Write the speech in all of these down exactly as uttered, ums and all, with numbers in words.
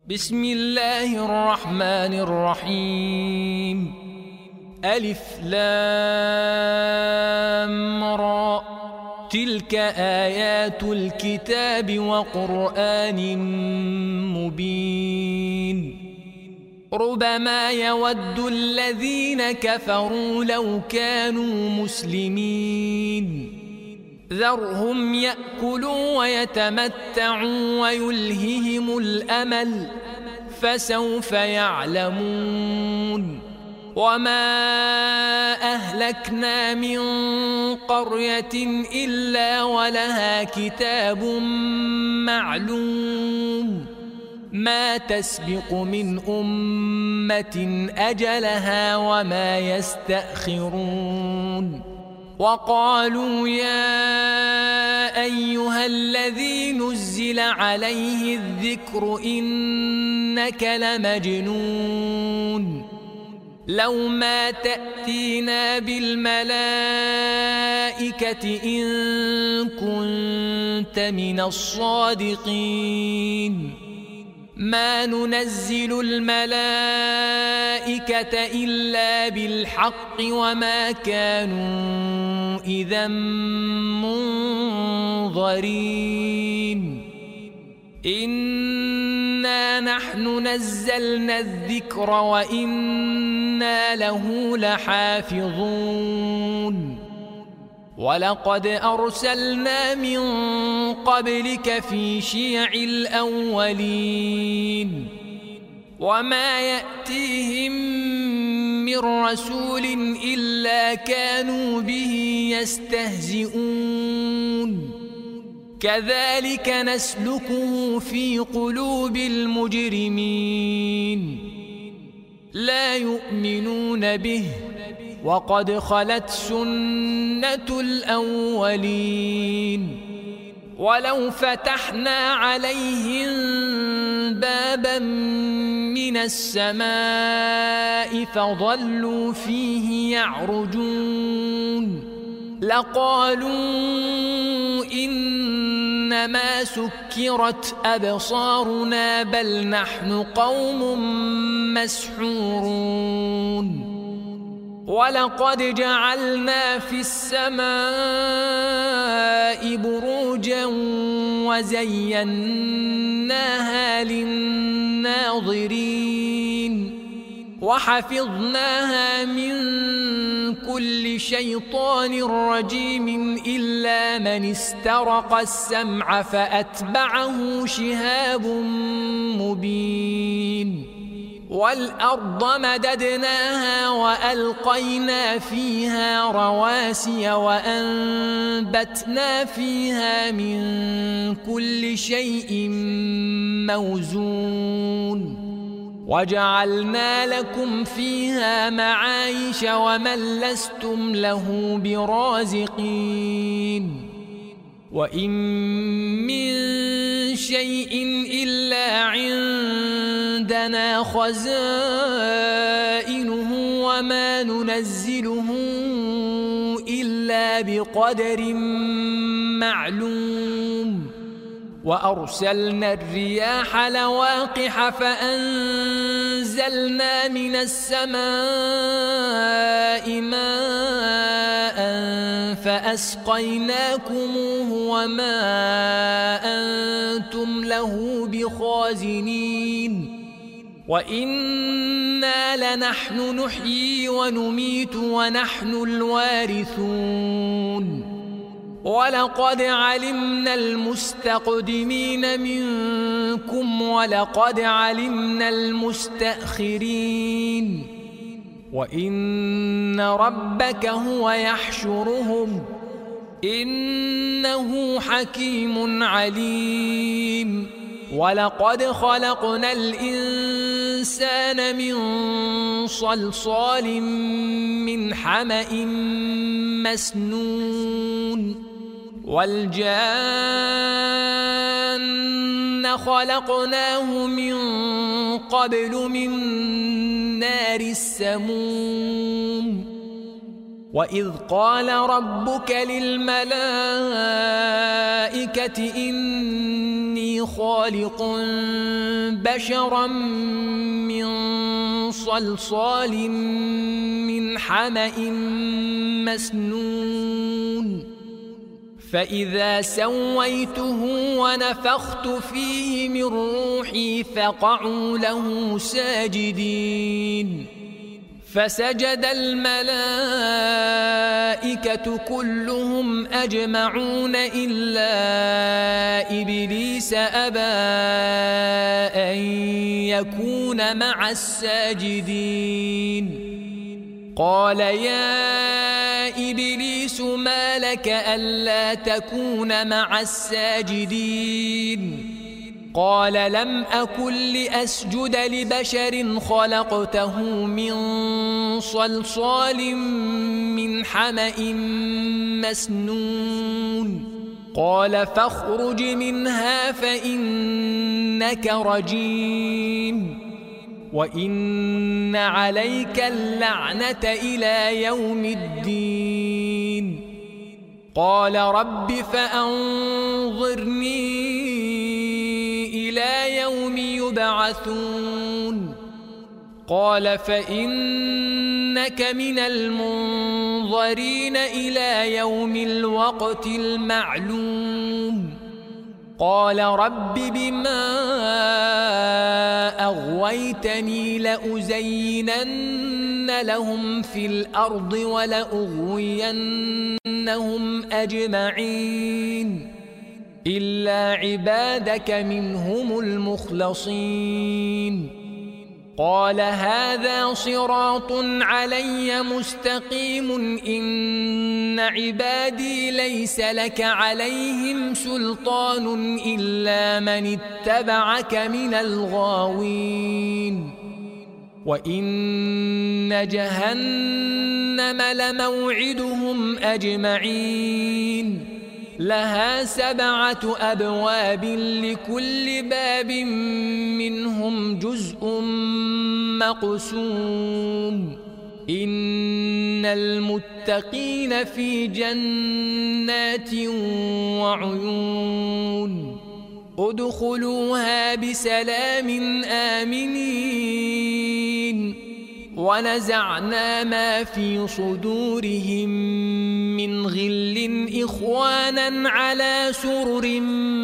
بسم الله الرحمن الرحيم. ألف لام را، تلك آيات الكتاب وقرآن مبين. ربما يود الذين كفروا لو كانوا مسلمين. ذرهم يأكلوا ويتمتعوا ويلههم الأمل، فسوف يعلمون. وما أهلكنا من قرية إلا ولها كتاب معلوم، ما تسبق من أمة أجلها وما يستأخرون. وقالوا يا أيها الذي نزل عليه الذكر إنك لمجنون، لو ما تأتينا بالملائكة إن كنت من الصادقين. ما ننزل الملائكة إلا بالحق وما كانوا إذا منظرين. إنا نحن نزلنا الذكر وإنا له لحافظون. ولقد أرسلنا من قبلك في شيع الأولين، وما يأتيهم من رسول إلا كانوا به يستهزئون. كذلك نسلكه في قلوب المجرمين، لا يؤمنون به وقد خلت سنة الأولين. ولو فتحنا عليهم بابا من السماء فظلوا فيه يعرجون لقالوا إنما سكرت أبصارنا بل نحن قوم مسحورون. ولقد جعلنا في السماء بروجا وزيناها للناظرين وحفظناها من كل شيطان رجيم إلا من استرق السمع فأتبعه شهاب مبين. والأرض مددناها وألقينا فيها رواسي وأنبتنا فيها من كل شيء موزون. وجعلنا لكم فيها معايش ومن لستم له برازقين. وإن من شيء إلا عندنا خزائنه وما ننزله إلا بقدر معلوم. وأرسلنا الرياح لواقح فأنزلنا من السماء ماء فأسقيناكموه وما أنتم له بخازنين. وإنا لنحن نحيي ونميت ونحن الوارثون. ولقد علمنا المستقدمين منكم ولقد علمنا المستأخرين. وإن ربك هو يحشرهم إنه حكيم عليم. ولقد خلقنا الإنسان من صلصال من حمأ مسنون. والجان خلقناه من قبل من نار السموم. وإذ قال ربك للملائكة إني خالق بشرا من صلصال من حمأ مسنون فإذا سويته ونفخت فيه من روحي فقعوا له ساجدين فسجد الملائكة كلهم أجمعون إلا إبليس أبى أن يكون مع الساجدين قال يا إبليس ما لك ألا تكون مع الساجدين قال لم أكن لأسجد لبشر خلقته من صلصال من حمأ مسنون قال فاخرج منها فإنك رجيم وإن عليك اللعنة إلى يوم الدين قال رب فأنظرني إلى يوم يبعثون قال فإنك من المنظرين إلى يوم الوقت المعلوم قال رب بما أغويتني لأزينن لهم في الأرض ولأغوينهم أجمعين إلا عبادك منهم المخلصين قال هذا صراط علي مستقيم إن عبادي ليس لك عليهم سلطان إلا من اتبعك من الغاوين وإن جهنم لموعدهم أجمعين لها سبعة أبواب لكل باب منهم جزء مقسوم إن المتقين في جنات وعيون ادخلوها بسلام آمنين ونزعنا ما في صدورهم من غل إخوانا على سرر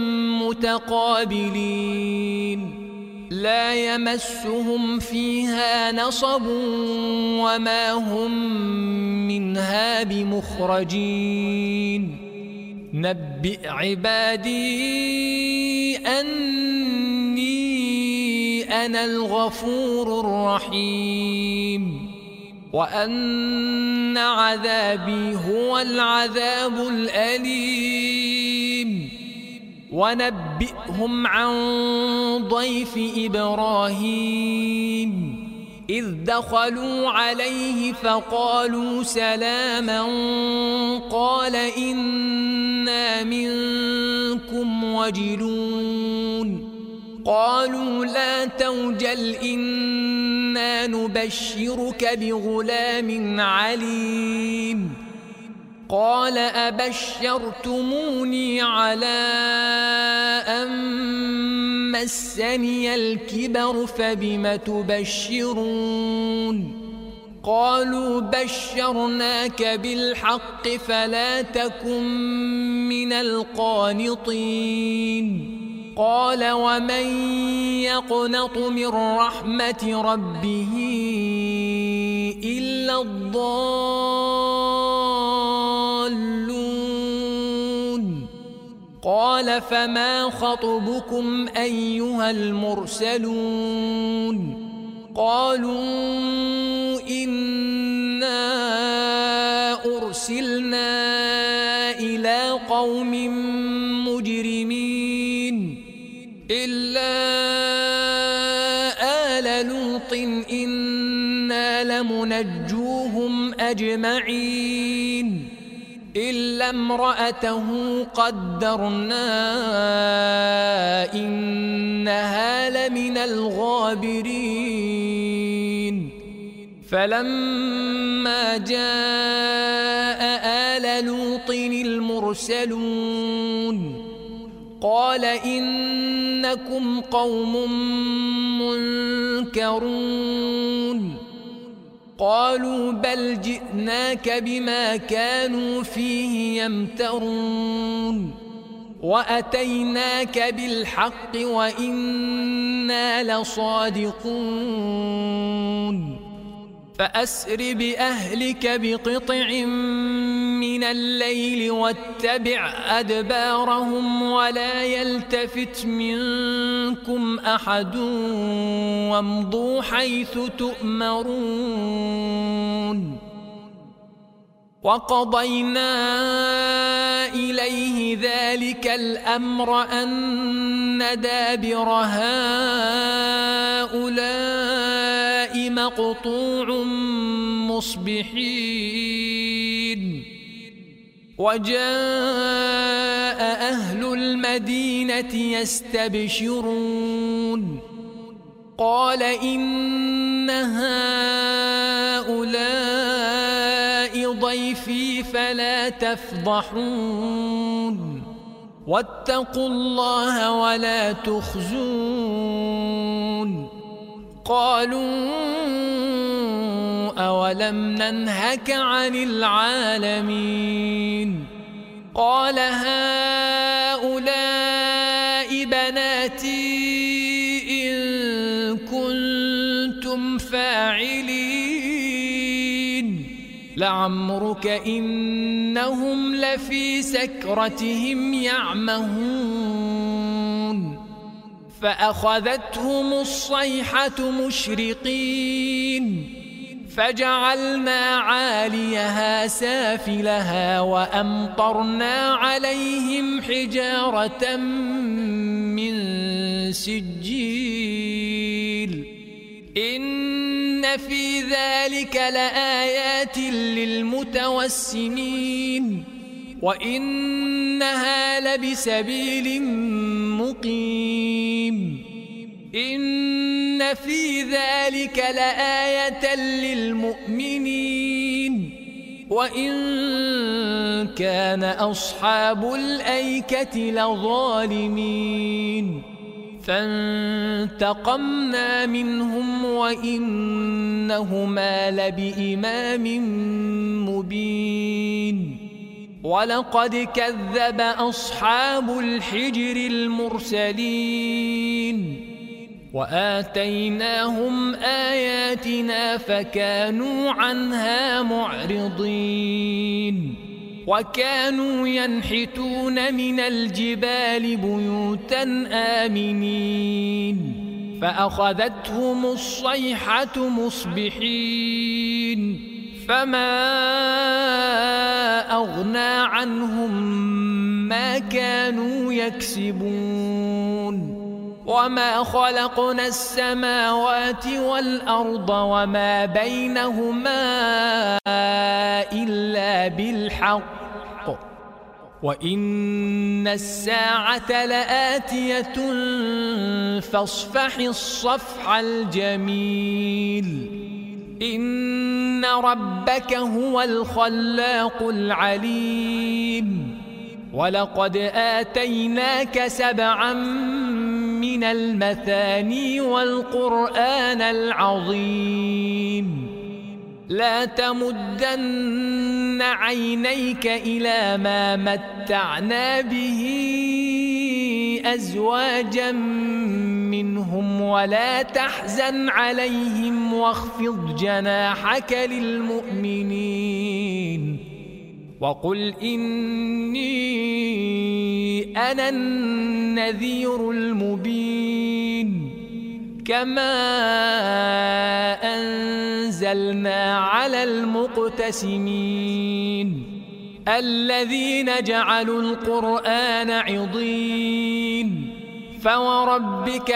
متقابلين لا يمسهم فيها نصب وما هم منها بمخرجين نبئ عبادي أني أنا الغفور الرحيم وأن عذابي هو العذاب الأليم ونبئهم عن ضيف إبراهيم إذ دخلوا عليه فقالوا سلاما قال إنا منكم وجلون قالوا لا توجل إنا نبشرك بغلام عليم قال أبشرتموني على أن مسني الكبر فبم تبشرون قالوا بشرناك بالحق فلا تكن من القانطين قال ومن يقنط من رحمة ربه إلا الضالون قال فما خطبكم أيها المرسلون قالوا إنا أرسلنا إلى قوم مجرمين إلا آل لوط إنا لمنجوهم أجمعين إلا امرأته قدرنا إنها لمن الغابرين فلما جاء آل لوط المرسلون قال إنكم قوم منكرون قالوا بل جئناك بما كانوا فيه يمترون وأتيناك بالحق وإنا لصادقون فأسر بأهلك بقطع من الليل واتبع أدبارهم ولا يلتفت منكم أحد وامضوا حيث تؤمرون وقضينا إليه ذلك الأمر أن دابر هؤلاء مقطوع مصبحين وجاء أهل المدينة يستبشرون قال إن هؤلاء ضيفي فلا تفضحون واتقوا الله ولا تخزون قالوا أولم ننهك عن العالمين قال هؤلاء بناتي إن كنتم فاعلين لعمرك إنهم لفي سكرتهم يعمهون فأخذتهم الصيحة مشرقين فجعلنا عاليها سافلها وأمطرنا عليهم حجارة من سجيل إن في ذلك لآيات للمتوسمين وإنها لبسبيل مقيم إن في ذلك لآية للمؤمنين وإن كان أصحاب الأيكة لظالمين فانتقمنا منهم وإنهما لبإمام مبين ولقد كذب أصحاب الحجر المرسلين وآتيناهم آياتنا فكانوا عنها معرضين وكانوا ينحتون من الجبال بيوتا آمنين فأخذتهم الصيحة مصبحين فما أغنى عنهم ما كانوا يكسبون وما خلقنا السماوات والأرض وما بينهما إلا بالحق وإن الساعة لآتية فاصفح الصفح الجميل إن ربك هو الخلاق العليم ولقد آتيناك سبعا من المثاني والقرآن العظيم لا تمدن عينيك إلى ما متعنا به أزواجا منهم ولا تحزن عليهم واخفض جناحك للمؤمنين وقل إني أنا النذير المبين كما أنزلنا على المقتسمين الذين جعلوا القرآن عضين فوربك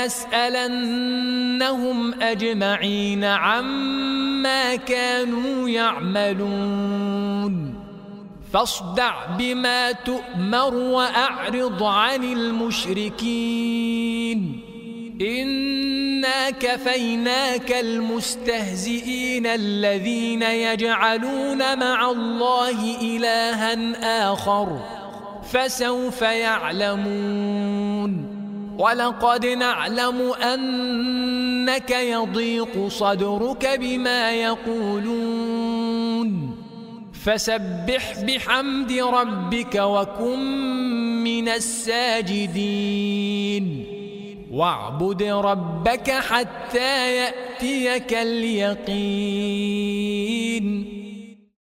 لنسألنهم أجمعين عما كانوا يعملون فاصدع بما تؤمر وأعرض عن المشركين إنا كفيناك المستهزئين الذين يجعلون مع الله إلها آخر فسوف يعلمون ولقد نعلم أنك يضيق صدرك بما يقولون فسبح بحمد ربك وكن من الساجدين واعبد ربك حتى يأتيك اليقين